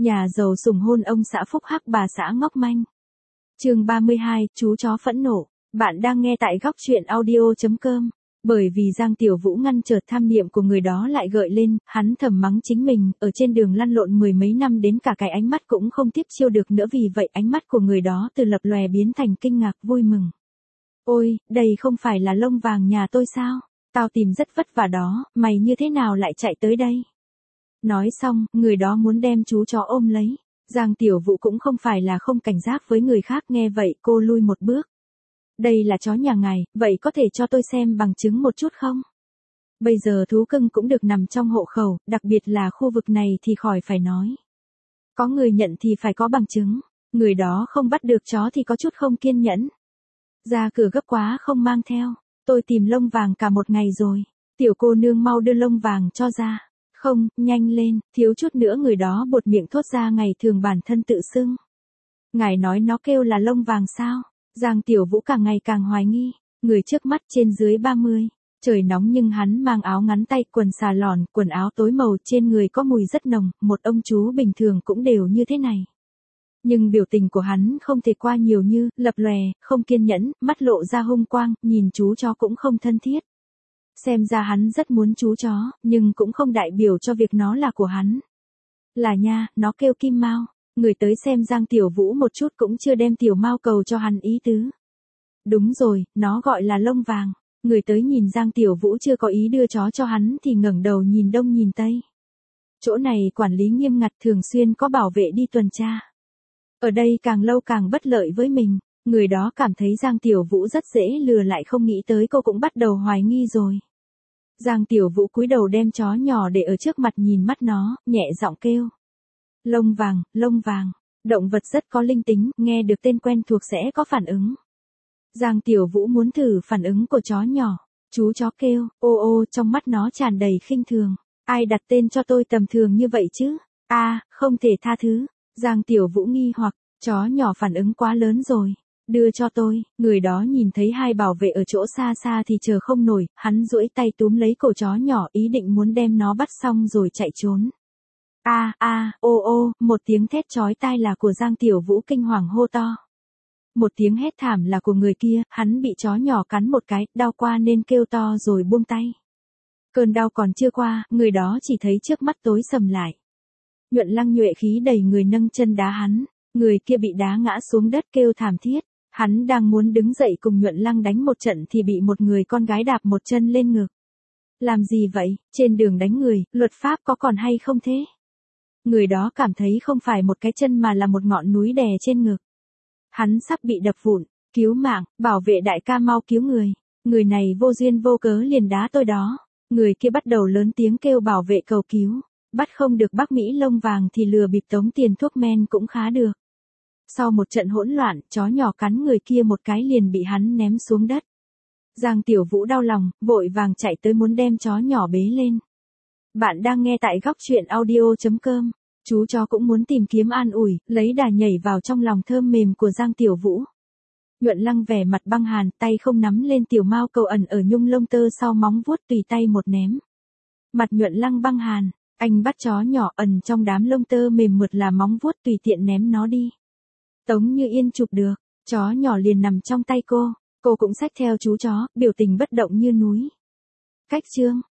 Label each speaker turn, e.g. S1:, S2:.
S1: Nhà giàu sủng hôn ông xã phúc hắc bà xã ngốc manh. Chương 32, chú chó phẫn nộ. Bạn đang nghe tại góc truyện audio.com. Bởi vì Giang Tiểu Vũ ngăn chợt tham niệm của người đó lại gợi lên, hắn thầm mắng chính mình, ở trên đường lăn lộn mười mấy năm đến cả cái ánh mắt cũng không tiếp chiêu được nữa, vì vậy ánh mắt của người đó từ lập lòe biến thành kinh ngạc vui mừng. Ôi, đây không phải là lông vàng nhà tôi sao? Tao tìm rất vất vả đó, mày như thế nào lại chạy tới đây? Nói xong, người đó muốn đem chú chó ôm lấy. Giang Tiểu Vũ cũng không phải là không cảnh giác với người khác, nghe vậy cô lui một bước. Đây là chó nhà ngài, vậy có thể cho tôi xem bằng chứng một chút không? Bây giờ thú cưng cũng được nằm trong hộ khẩu, đặc biệt là khu vực này thì khỏi phải nói. Có người nhận thì phải có bằng chứng, người đó không bắt được chó thì có chút không kiên nhẫn. Ra cửa gấp quá không mang theo, tôi tìm lông vàng cả một ngày rồi, tiểu cô nương mau đưa lông vàng cho ra. Không, nhanh lên, thiếu chút nữa người đó buột miệng thốt ra ngày thường bản thân tự xưng. Ngài nói nó kêu là lông vàng sao? Giang Tiểu Vũ càng ngày càng hoài nghi, người trước mắt trên dưới 30, trời nóng nhưng hắn mang áo ngắn tay, quần xà lòn, quần áo tối màu, trên người có mùi rất nồng, một ông chú bình thường cũng đều như thế này. Nhưng biểu tình của hắn không thể qua nhiều như, lập lòe, không kiên nhẫn, mắt lộ ra hung quang, nhìn chú chó cũng không thân thiết. Xem ra hắn rất muốn chú chó, nhưng cũng không đại biểu cho việc nó là của hắn. Là nha, nó kêu Kim Mao. Người tới xem Giang Tiểu Vũ một chút cũng chưa đem Tiểu Mao cầu cho hắn ý tứ. Đúng rồi, nó gọi là lông vàng. Người tới nhìn Giang Tiểu Vũ chưa có ý đưa chó cho hắn thì ngẩng đầu nhìn đông nhìn tây. Chỗ này quản lý nghiêm ngặt, thường xuyên có bảo vệ đi tuần tra. Ở đây càng lâu càng bất lợi với mình. Người đó cảm thấy Giang Tiểu Vũ rất dễ lừa, lại không nghĩ tới cô cũng bắt đầu hoài nghi rồi. Giang Tiểu Vũ cúi đầu đem chó nhỏ để ở trước mặt, nhìn mắt nó, nhẹ giọng kêu. Lông vàng, lông vàng. Động vật rất có linh tính, nghe được tên quen thuộc sẽ có phản ứng. Giang Tiểu Vũ muốn thử phản ứng của chó nhỏ. Chú chó kêu, ô ô, trong mắt nó tràn đầy khinh thường. Ai đặt tên cho tôi tầm thường như vậy chứ? Không thể tha thứ. Giang Tiểu Vũ nghi hoặc, chó nhỏ phản ứng quá lớn rồi. Đưa cho tôi. Người đó nhìn thấy hai bảo vệ ở chỗ xa xa thì chờ không nổi, hắn duỗi tay túm lấy cổ chó nhỏ, ý định muốn đem nó bắt xong rồi chạy trốn. Ô ô, một tiếng thét chói tai là của Giang Tiểu Vũ kinh hoàng hô to. Một tiếng hét thảm là của người kia, hắn bị chó nhỏ cắn một cái, đau qua nên kêu to rồi buông tay. Cơn đau còn chưa qua, người đó chỉ thấy trước mắt tối sầm lại. Nhuận Lăng nhuệ khí đầy người nâng chân đá hắn, người kia bị đá ngã xuống đất kêu thảm thiết. Hắn đang muốn đứng dậy cùng Nhuận Lăng đánh một trận thì bị một người con gái đạp một chân lên ngực. Làm gì vậy, trên đường đánh người, luật pháp có còn hay không thế? Người đó cảm thấy không phải một cái chân mà là một ngọn núi đè trên ngực. Hắn sắp bị đập vụn, cứu mạng, bảo vệ đại ca mau cứu người. Người này vô duyên vô cớ liền đá tôi đó. Người kia bắt đầu lớn tiếng kêu bảo vệ cầu cứu. Bắt không được bác Mỹ lông vàng thì lừa bịp tống tiền thuốc men cũng khá được. Sau một trận hỗn loạn, chó nhỏ cắn người kia một cái liền bị hắn ném xuống đất. Giang Tiểu Vũ đau lòng, vội vàng chạy tới muốn đem chó nhỏ bế lên. Bạn đang nghe tại góc truyện audio.com. Chú chó cũng muốn tìm kiếm an ủi, lấy đà nhảy vào trong lòng thơm mềm của Giang Tiểu Vũ. Nhuận Lăng vẻ mặt băng hàn, tay không nắm lên Tiểu Mao cầu ẩn ở nhung lông tơ sau móng vuốt, tùy tay một ném. Mặt Nhuận Lăng băng hàn, anh bắt chó nhỏ ẩn trong đám lông tơ mềm mượt là móng vuốt, tùy tiện ném nó đi. Tống Như Yên chụp được, chó nhỏ liền nằm trong tay cô cũng xách theo chú chó, biểu tình bất động như núi. Cách chương